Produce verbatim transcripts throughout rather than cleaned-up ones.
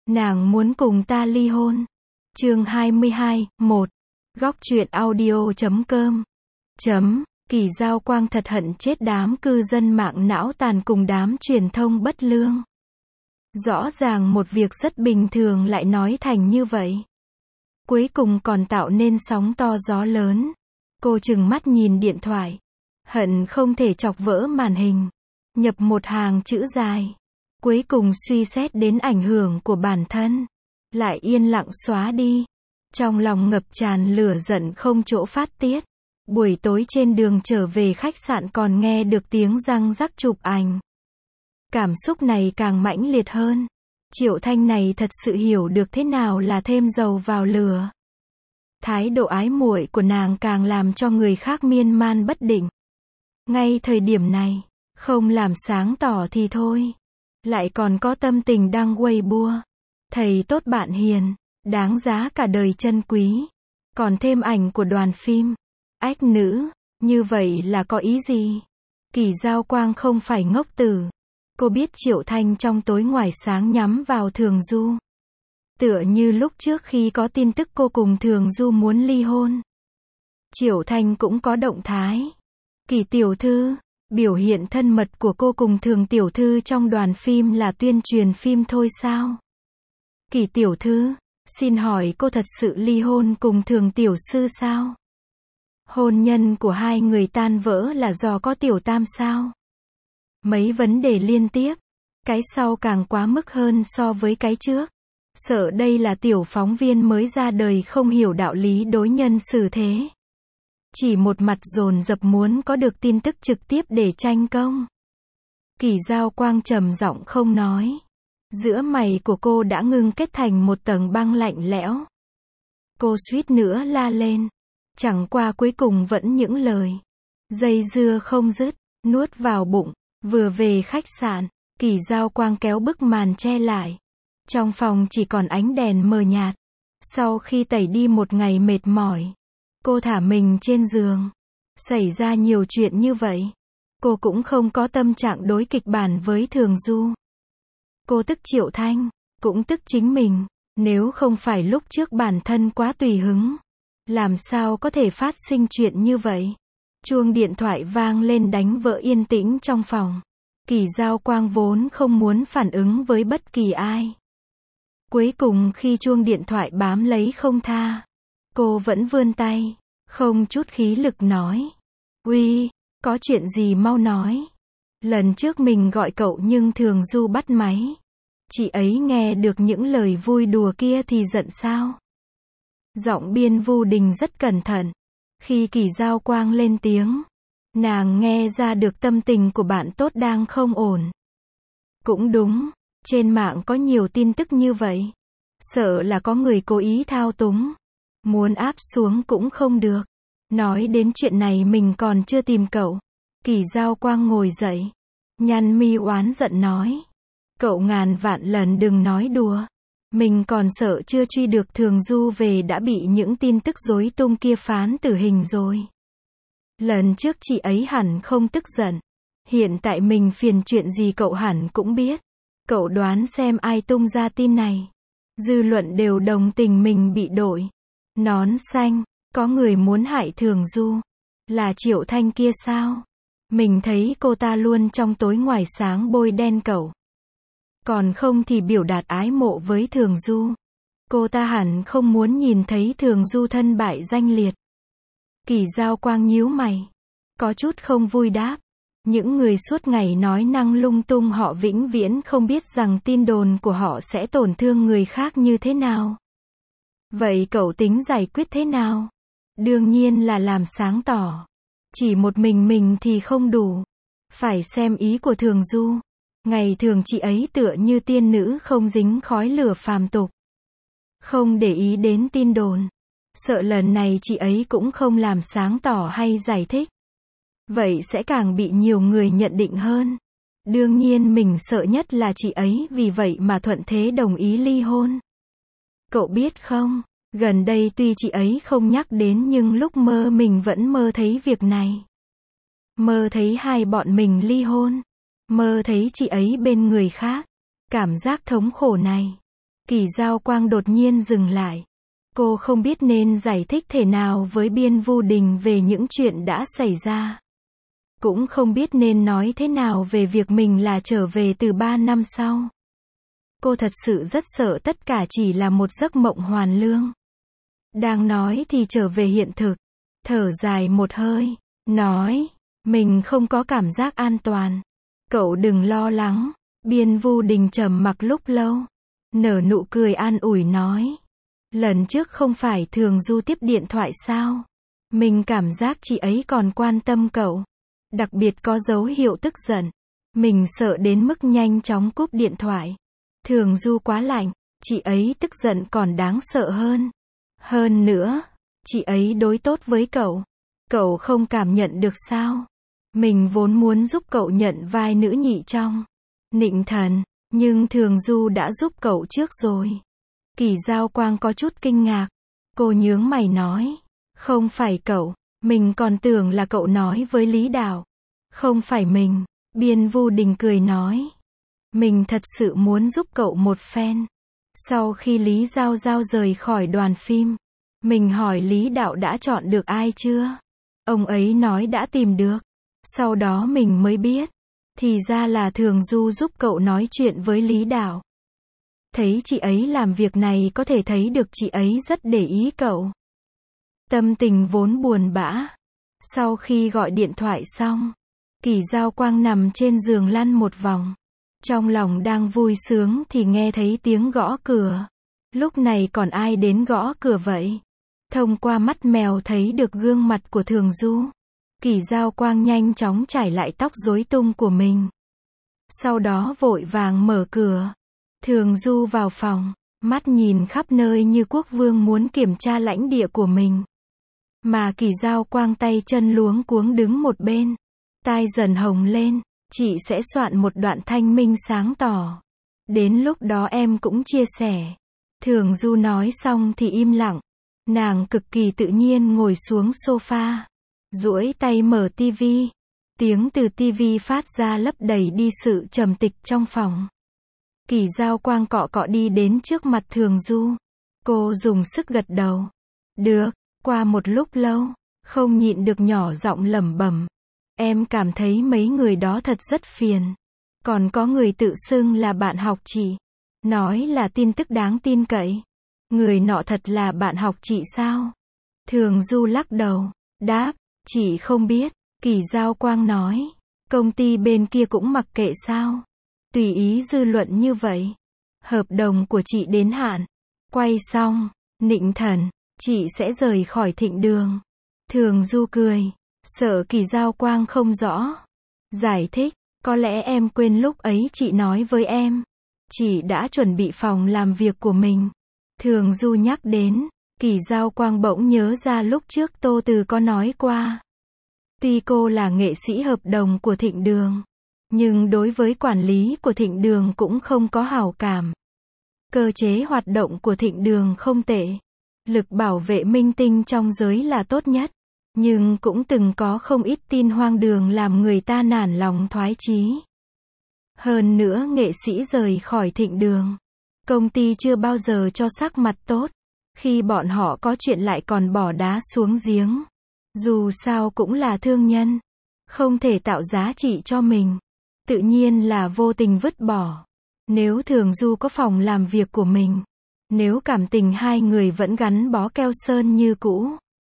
Nàng muốn cùng ta ly hôn. Chương hai mươi hai, một. Góc truyện audio chấm com. Chấm. Kỳ Giao Quang thật hận chết đám cư dân mạng não tàn cùng đám truyền thông bất lương. Rõ ràng một việc rất bình thường lại nói thành như vậy. Cuối cùng còn tạo nên sóng to gió lớn. Cô trừng mắt nhìn điện thoại. Hận không thể chọc vỡ màn hình. Nhập một hàng chữ dài. Cuối cùng suy xét đến ảnh hưởng của bản thân. Lại yên lặng xóa đi. Trong lòng ngập tràn lửa giận không chỗ phát tiết. Buổi tối trên đường trở về khách sạn còn nghe được tiếng răng rắc chụp ảnh. Cảm xúc này càng mãnh liệt hơn. Triệu Thanh này thật sự hiểu được thế nào là thêm dầu vào lửa. Thái độ ái muội của nàng càng làm cho người khác miên man bất định. Ngay thời điểm này, không làm sáng tỏ thì thôi. Lại còn có tâm tình đăng Weibo. Thầy tốt bạn hiền, đáng giá cả đời trân quý. Còn thêm ảnh của đoàn phim. Ách nữ, như vậy là có ý gì? Kỳ Giao Quang không phải ngốc tử. Cô biết Triệu Thanh trong tối ngoài sáng nhắm vào Thường Du. Tựa như lúc trước khi có tin tức cô cùng Thường Du muốn ly hôn. Triệu Thanh cũng có động thái. Kỳ tiểu thư, biểu hiện thân mật của cô cùng Thường tiểu thư trong đoàn phim là tuyên truyền phim thôi sao? Kỳ tiểu thư, xin hỏi cô thật sự ly hôn cùng Thường tiểu sư sao? Hôn nhân của hai người tan vỡ là do có tiểu tam sao? Mấy vấn đề liên tiếp. Cái sau càng quá mức hơn so với cái trước. Sợ đây là tiểu phóng viên mới ra đời không hiểu đạo lý đối nhân xử thế. Chỉ một mặt dồn dập muốn có được tin tức trực tiếp để tranh công. Kỳ Giao Quang trầm giọng không nói. Giữa mày của cô đã ngưng kết thành một tầng băng lạnh lẽo. Cô suýt nữa la lên. Chẳng qua cuối cùng vẫn những lời. Dây dưa không dứt, nuốt vào bụng. Vừa về khách sạn, Kỳ Giao Quang kéo bức màn che lại. Trong phòng chỉ còn ánh đèn mờ nhạt. Sau khi tẩy đi một ngày mệt mỏi, cô thả mình trên giường. Xảy ra nhiều chuyện như vậy. Cô cũng không có tâm trạng đối kịch bản với Thường Du. Cô tức Triệu Thanh, cũng tức chính mình. Nếu không phải lúc trước bản thân quá tùy hứng, làm sao có thể phát sinh chuyện như vậy? Chuông điện thoại vang lên đánh vỡ yên tĩnh trong phòng. Kỳ Giao Quang vốn không muốn phản ứng với bất kỳ ai. Cuối cùng khi chuông điện thoại bám lấy không tha, cô vẫn vươn tay, không chút khí lực nói. Uy, có chuyện gì mau nói. Lần trước mình gọi cậu nhưng Thường Du bắt máy. Chị ấy nghe được những lời vui đùa kia thì giận sao? Giọng Biên Vu Đình rất cẩn thận. Khi Kỳ Giao Quang lên tiếng, nàng nghe ra được tâm tình của bạn tốt đang không ổn. Cũng đúng, trên mạng có nhiều tin tức như vậy. Sợ là có người cố ý thao túng. Muốn áp xuống cũng không được. Nói đến chuyện này mình còn chưa tìm cậu. Kỳ Giao Quang ngồi dậy. Nhăn mi oán giận nói. Cậu ngàn vạn lần đừng nói đùa. Mình còn sợ chưa truy được Thường Du về đã bị những tin tức rối tung kia phán tử hình rồi. Lần trước chị ấy hẳn không tức giận. Hiện tại mình phiền chuyện gì cậu hẳn cũng biết. Cậu đoán xem ai tung ra tin này. Dư luận đều đồng tình mình bị đội. Nón xanh, có người muốn hại Thường Du. Là Triệu Thanh kia sao? Mình thấy cô ta luôn trong tối ngoài sáng bôi đen cậu. Còn không thì biểu đạt ái mộ với Thường Du. Cô ta hẳn không muốn nhìn thấy Thường Du thân bại danh liệt. Kỳ Giao Quang nhíu mày. Có chút không vui đáp. Những người suốt ngày nói năng lung tung họ vĩnh viễn không biết rằng tin đồn của họ sẽ tổn thương người khác như thế nào. Vậy cậu tính giải quyết thế nào? Đương nhiên là làm sáng tỏ. Chỉ một mình mình thì không đủ. Phải xem ý của Thường Du. Ngày thường chị ấy tựa như tiên nữ không dính khói lửa phàm tục. Không để ý đến tin đồn. Sợ lần này chị ấy cũng không làm sáng tỏ hay giải thích. Vậy sẽ càng bị nhiều người nhận định hơn. Đương nhiên mình sợ nhất là chị ấy vì vậy mà thuận thế đồng ý ly hôn. Cậu biết không, gần đây tuy chị ấy không nhắc đến nhưng lúc mơ mình vẫn mơ thấy việc này. Mơ thấy hai bọn mình ly hôn. Mơ thấy chị ấy bên người khác. Cảm giác thống khổ này. Kỳ Giao Quang đột nhiên dừng lại. Cô không biết nên giải thích thế nào với Biên Vu Đình về những chuyện đã xảy ra. Cũng không biết nên nói thế nào về việc mình là trở về từ ba năm sau. Cô thật sự rất sợ tất cả chỉ là một giấc mộng hoàn lương. Đang nói thì trở về hiện thực. Thở dài một hơi, nói, mình không có cảm giác an toàn. Cậu đừng lo lắng. Biên Vu Đình trầm mặc lúc lâu. Nở nụ cười an ủi nói. Lần trước không phải Thường Du tiếp điện thoại sao? Mình cảm giác chị ấy còn quan tâm cậu. Đặc biệt có dấu hiệu tức giận. Mình sợ đến mức nhanh chóng cúp điện thoại. Thường Du quá lạnh, chị ấy tức giận còn đáng sợ hơn. Hơn nữa, chị ấy đối tốt với cậu. Cậu không cảm nhận được sao? Mình vốn muốn giúp cậu nhận vai nữ nhị trong Nịnh Thần, nhưng Thường Du đã giúp cậu trước rồi. Kỳ Giao Quang có chút kinh ngạc. Cô nhướng mày nói, không phải cậu, mình còn tưởng là cậu nói với Lý Đạo. Không phải mình. Biên Vu Đình cười nói, mình thật sự muốn giúp cậu một phen. Sau khi Lý Giao Giao rời khỏi đoàn phim, mình hỏi Lý Đạo đã chọn được ai chưa? Ông ấy nói đã tìm được. Sau đó mình mới biết, thì ra là Thường Du giúp cậu nói chuyện với Lý Đạo. Thấy chị ấy làm việc này có thể thấy được chị ấy rất để ý cậu. Tâm tình vốn buồn bã. Sau khi gọi điện thoại xong, Kỳ Giao Quang nằm trên giường lăn một vòng. Trong lòng đang vui sướng thì nghe thấy tiếng gõ cửa. Lúc này còn ai đến gõ cửa vậy? Thông qua mắt mèo thấy được gương mặt của Thường Du. Kỳ Giao Quang nhanh chóng chải lại tóc rối tung của mình. Sau đó vội vàng mở cửa. Thường Du vào phòng, mắt nhìn khắp nơi như quốc vương muốn kiểm tra lãnh địa của mình. Mà Kỳ Giao Quang tay chân luống cuống đứng một bên. Tai dần hồng lên, chị sẽ soạn một đoạn thanh minh sáng tỏ. Đến lúc đó em cũng chia sẻ. Thường Du nói xong thì im lặng. Nàng cực kỳ tự nhiên ngồi xuống sofa. Duỗi tay mở tivi. Tiếng từ tivi phát ra lấp đầy đi sự trầm tịch trong phòng. Kỳ Giao Quang cọ cọ đi đến trước mặt Thường Du. Cô dùng sức gật đầu. Được. Qua một lúc lâu, không nhịn được nhỏ giọng lẩm bẩm. Em cảm thấy mấy người đó thật rất phiền. Còn có người tự xưng là bạn học chị. Nói là tin tức đáng tin cậy. Người nọ thật là bạn học chị sao? Thường Du lắc đầu. Đáp, chị không biết. Kỳ Giao Quang nói. Công ty bên kia cũng mặc kệ sao? Tùy ý dư luận như vậy. Hợp đồng của chị đến hạn. Quay xong, Nịnh Thần, chị sẽ rời khỏi Thịnh Đường. Thường Du cười. Sợ Kỳ Giao Quang không rõ. Giải thích, có lẽ em quên lúc ấy chị nói với em. Chị đã chuẩn bị phòng làm việc của mình. Thường Du nhắc đến, Kỳ Giao Quang bỗng nhớ ra lúc trước Tô Từ có nói qua. Tuy cô là nghệ sĩ hợp đồng của Thịnh Đường, nhưng đối với quản lý của Thịnh Đường cũng không có hảo cảm. Cơ chế hoạt động của Thịnh Đường không tệ. Lực bảo vệ minh tinh trong giới là tốt nhất. Nhưng cũng từng có không ít tin hoang đường làm người ta nản lòng thoái chí. Hơn nữa nghệ sĩ rời khỏi Thịnh Đường. Công ty chưa bao giờ cho sắc mặt tốt. Khi bọn họ có chuyện lại còn bỏ đá xuống giếng. Dù sao cũng là thương nhân. Không thể tạo giá trị cho mình. Tự nhiên là vô tình vứt bỏ. Nếu Thường Du có phòng làm việc của mình. Nếu cảm tình hai người vẫn gắn bó keo sơn như cũ.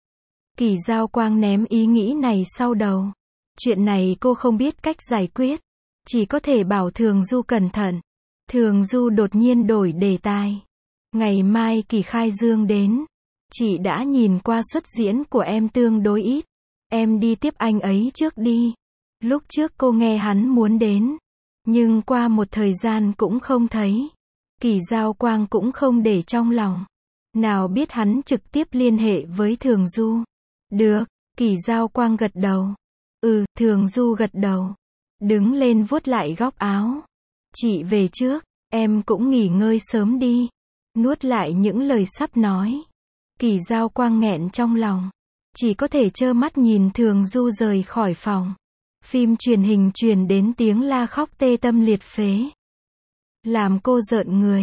Kỳ Giao Quang ném ý nghĩ này sau đầu. Chuyện này cô không biết cách giải quyết. Chỉ có thể bảo Thường Du cẩn thận. Thường Du đột nhiên đổi đề tài. Ngày mai kỳ khai dương đến. Chị đã nhìn qua xuất diễn của em tương đối ít. Em đi tiếp anh ấy trước đi. Lúc trước cô nghe hắn muốn đến. Nhưng qua một thời gian cũng không thấy. Kỳ Giao Quang cũng không để trong lòng. Nào biết hắn trực tiếp liên hệ với Thường Du. Được, Kỳ Giao Quang gật đầu. Ừ, Thường Du gật đầu. Đứng lên vuốt lại góc áo. Chị về trước, em cũng nghỉ ngơi sớm đi. Nuốt lại những lời sắp nói. Kỳ Giao Quang nghẹn trong lòng. Chỉ có thể trơ mắt nhìn Thường Du rời khỏi phòng. Phim truyền hình truyền đến tiếng la khóc tê tâm liệt phế. Làm cô rợn người.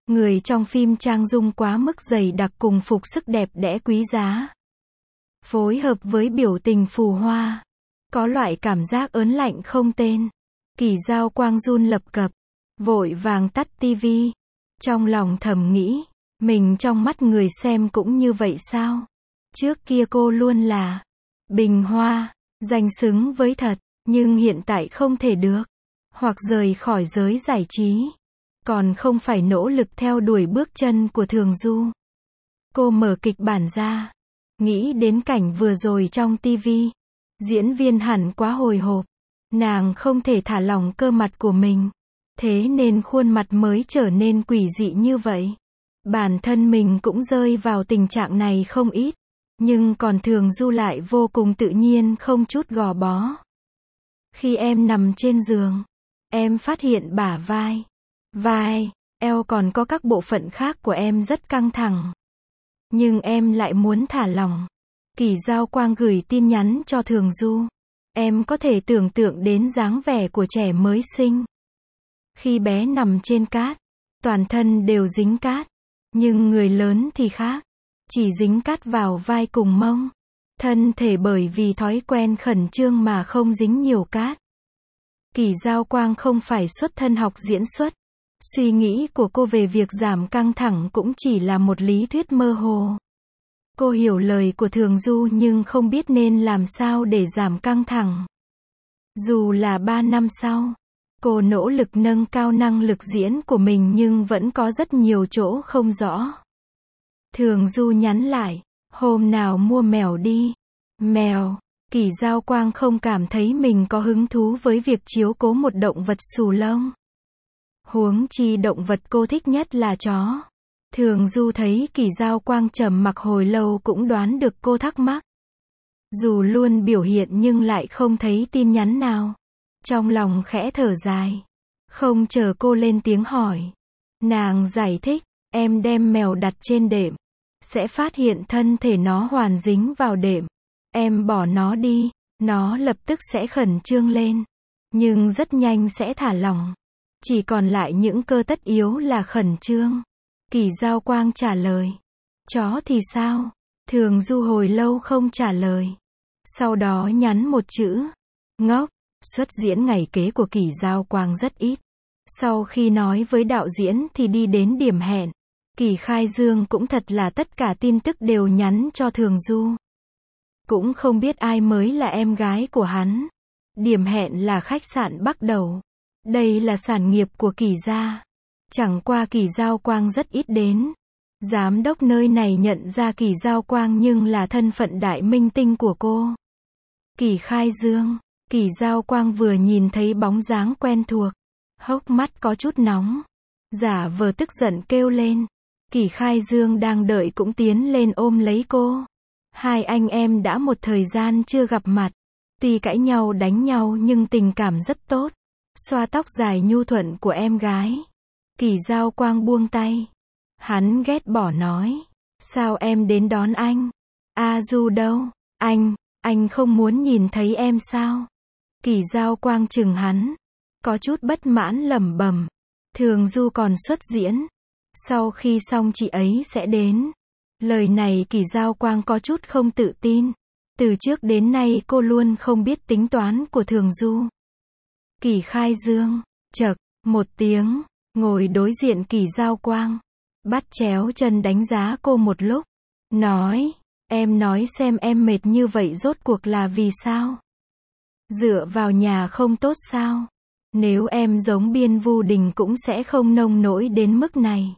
Người trong phim trang dung quá mức dày đặc cùng phục sức đẹp đẽ quý giá. Phối hợp với biểu tình phù hoa. Có loại cảm giác ớn lạnh không tên. Kỳ Dao Quang run lập cập. Vội vàng tắt tivi. Trong lòng thầm nghĩ. Mình trong mắt người xem cũng như vậy sao? Trước kia cô luôn là bình hoa, danh xứng với thật. Nhưng hiện tại không thể được. Hoặc rời khỏi giới giải trí. Còn không phải nỗ lực theo đuổi bước chân của Thường Du. Cô mở kịch bản ra. Nghĩ đến cảnh vừa rồi trong tivi. Diễn viên hẳn quá hồi hộp. Nàng không thể thả lỏng cơ mặt của mình. Thế nên khuôn mặt mới trở nên quỷ dị như vậy. Bản thân mình cũng rơi vào tình trạng này không ít. Nhưng còn Thường Du lại vô cùng tự nhiên không chút gò bó. Khi em nằm trên giường, em phát hiện bả vai, vai, eo còn có các bộ phận khác của em rất căng thẳng. Nhưng em lại muốn thả lỏng. Kỳ Dao Quang gửi tin nhắn cho Thường Du. Em có thể tưởng tượng đến dáng vẻ của trẻ mới sinh. Khi bé nằm trên cát, toàn thân đều dính cát. Nhưng người lớn thì khác. Chỉ dính cát vào vai cùng mông. Thân thể bởi vì thói quen khẩn trương mà không dính nhiều cát. Kỳ Dao Quang không phải xuất thân học diễn xuất. Suy nghĩ của cô về việc giảm căng thẳng cũng chỉ là một lý thuyết mơ hồ. Cô hiểu lời của Thường Du nhưng không biết nên làm sao để giảm căng thẳng. Dù là ba năm sau, cô nỗ lực nâng cao năng lực diễn của mình nhưng vẫn có rất nhiều chỗ không rõ. Thường Du nhắn lại, hôm nào mua mèo đi. Mèo. Kỳ Dao Quang không cảm thấy mình có hứng thú với việc chiếu cố một động vật xù lông. Huống chi động vật cô thích nhất là chó. Thường Du thấy Kỳ Dao Quang trầm mặc hồi lâu cũng đoán được cô thắc mắc. Dù luôn biểu hiện nhưng lại không thấy tin nhắn nào. Trong lòng khẽ thở dài. Không chờ cô lên tiếng hỏi. Nàng giải thích, em đem mèo đặt trên đệm. Sẽ phát hiện thân thể nó hoàn dính vào đệm. Em bỏ nó đi, nó lập tức sẽ khẩn trương lên. Nhưng rất nhanh sẽ thả lỏng. Chỉ còn lại những cơ tất yếu là khẩn trương. Kỳ Dao Quang trả lời. Chó thì sao? Thường Du hồi lâu không trả lời. Sau đó nhắn một chữ. Ngốc. Xuất diễn ngày kế của Kỳ Dao Quang rất ít. Sau khi nói với đạo diễn thì đi đến điểm hẹn. Kỳ Khai Dương cũng thật là tất cả tin tức đều nhắn cho Thường Du. Cũng không biết ai mới là em gái của hắn. Điểm hẹn là khách sạn Bắc Đầu. Đây là sản nghiệp của Kỳ gia. Chẳng qua Kỳ Dao Quang rất ít đến. Giám đốc nơi này nhận ra Kỳ Dao Quang nhưng là thân phận đại minh tinh của cô. Kỳ Khai Dương. Kỳ Dao Quang vừa nhìn thấy bóng dáng quen thuộc. Hốc mắt có chút nóng. Giả vờ tức giận kêu lên. Kỳ Khai Dương đang đợi cũng tiến lên ôm lấy cô. Hai anh em đã một thời gian chưa gặp mặt. Tuy cãi nhau đánh nhau nhưng tình cảm rất tốt. Xoa tóc dài nhu thuận của em gái. Kỳ Dao Quang buông tay. Hắn ghét bỏ nói. Sao em đến đón anh? A Du đâu? Anh, anh không muốn nhìn thấy em sao? Kỳ Dao Quang chừng hắn. Có chút bất mãn lẩm bẩm. Thường Du còn xuất diễn. Sau khi xong chị ấy sẽ đến. Lời này Kỳ Dao Quang có chút không tự tin. Từ trước đến nay cô luôn không biết tính toán của Thường Du. Kỳ Khai Dương. Chậc. Một tiếng. Ngồi đối diện Kỳ Dao Quang. Bắt chéo chân đánh giá cô một lúc. Nói. Em nói xem em mệt như vậy rốt cuộc là vì sao? Dựa vào nhà không tốt sao? Nếu em giống Biên Vu Đình cũng sẽ không nông nỗi đến mức này.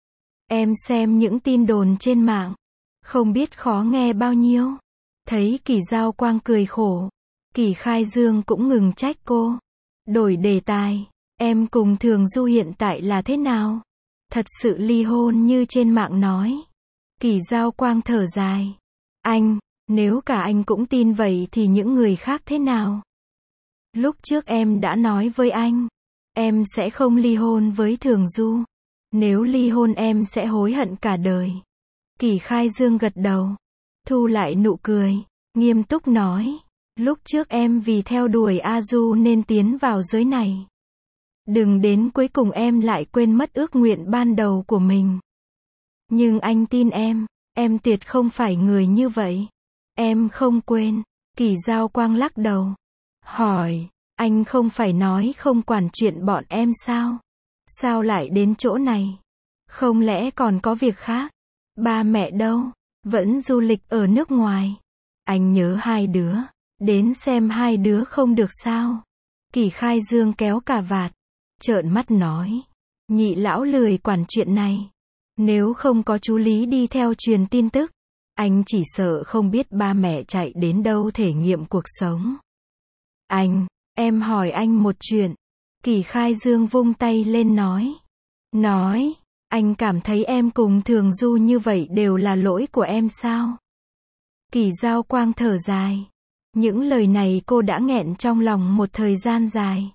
Em xem những tin đồn trên mạng. Không biết khó nghe bao nhiêu. Thấy Kỳ Dao Quang cười khổ. Kỳ Khai Dương cũng ngừng trách cô. Đổi đề tài. Em cùng Thường Du hiện tại là thế nào? Thật sự ly hôn như trên mạng nói. Kỳ Dao Quang thở dài. Anh, nếu cả anh cũng tin vậy thì những người khác thế nào? Lúc trước em đã nói với anh. Em sẽ không ly hôn với Thường Du. Nếu ly hôn em sẽ hối hận cả đời. Kỳ Khai Dương gật đầu. Thu lại nụ cười. Nghiêm túc nói. Lúc trước em vì theo đuổi A Du nên tiến vào giới này. Đừng đến cuối cùng em lại quên mất ước nguyện ban đầu của mình. Nhưng anh tin em, em tuyệt không phải người như vậy. Em không quên. Kỳ Giao Quang lắc đầu. Hỏi, anh không phải nói không quản chuyện bọn em sao? Sao lại đến chỗ này? Không lẽ còn có việc khác? Ba mẹ đâu? Vẫn du lịch ở nước ngoài. Anh nhớ hai đứa. Đến xem hai đứa không được sao? Kỳ Khai Dương kéo cà vạt, trợn mắt nói. Nhị lão lười quản chuyện này. Nếu không có chú Lý đi theo truyền tin tức, anh chỉ sợ không biết ba mẹ chạy đến đâu thể nghiệm cuộc sống. Anh, em hỏi anh một chuyện. Kỳ Khai Dương vung tay lên nói. Nói, anh cảm thấy em cùng Thường Du như vậy đều là lỗi của em sao? Kỳ Giao Quang thở dài. Những lời này cô đã nghẹn trong lòng một thời gian dài.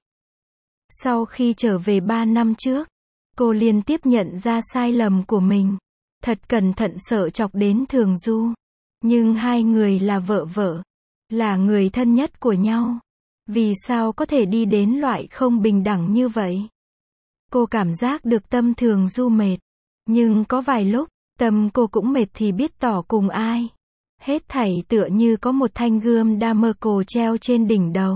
Sau khi trở về ba năm trước, cô liên tiếp nhận ra sai lầm của mình. Thật cẩn thận sợ chọc đến Thường Du. Nhưng hai người là vợ vợ, là người thân nhất của nhau. Vì sao có thể đi đến loại không bình đẳng như vậy? Cô cảm giác được tâm Thường Du mệt. Nhưng có vài lúc, tâm cô cũng mệt thì biết tỏ cùng ai. Hết thảy tựa như có một thanh gươm Damocle treo trên đỉnh đầu.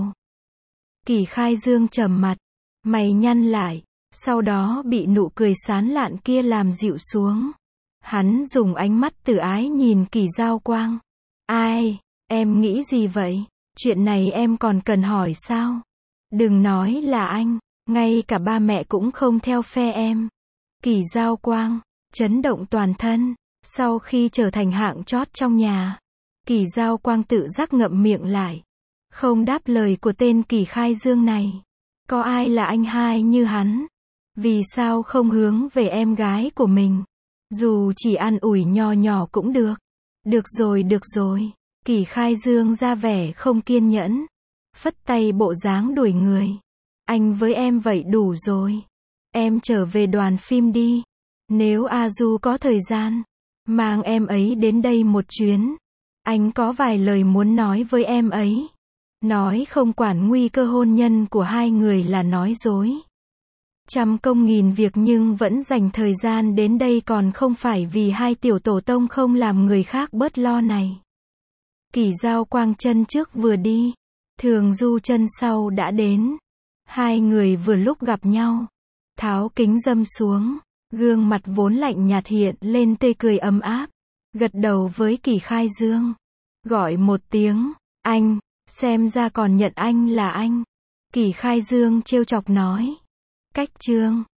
Kỳ Khai Dương trầm mặt, mày nhăn lại, sau đó bị nụ cười sán lạn kia làm dịu xuống. Hắn dùng ánh mắt từ ái nhìn Kỳ Giao Quang. Ai, em nghĩ gì vậy? Chuyện này em còn cần hỏi sao? Đừng nói là anh, ngay cả ba mẹ cũng không theo phe em. Kỳ Giao Quang, chấn động toàn thân. Sau khi trở thành hạng chót trong nhà, Kỳ Giao Quang tự giác ngậm miệng lại. Không đáp lời của tên Kỳ Khai Dương này. Có ai là anh hai như hắn? Vì sao không hướng về em gái của mình? Dù chỉ an ủi nho nhỏ cũng được. Được rồi được rồi. Kỳ Khai Dương ra vẻ không kiên nhẫn. Phất tay bộ dáng đuổi người. Anh với em vậy đủ rồi. Em trở về đoàn phim đi. Nếu A Du có thời gian, mang em ấy đến đây một chuyến. Anh có vài lời muốn nói với em ấy. Nói không quản nguy cơ hôn nhân của hai người là nói dối. Trăm công nghìn việc nhưng vẫn dành thời gian đến đây còn không phải vì hai tiểu tổ tông không làm người khác bớt lo này. Kỳ Giao Quang chân trước vừa đi, Thường Du chân sau đã đến. Hai người vừa lúc gặp nhau, tháo kính râm xuống, gương mặt vốn lạnh nhạt hiện lên tươi cười ấm áp, gật đầu với Kỳ Khai Dương, gọi một tiếng, anh, xem ra còn nhận anh là anh. Kỳ Khai Dương trêu chọc nói. Cách chương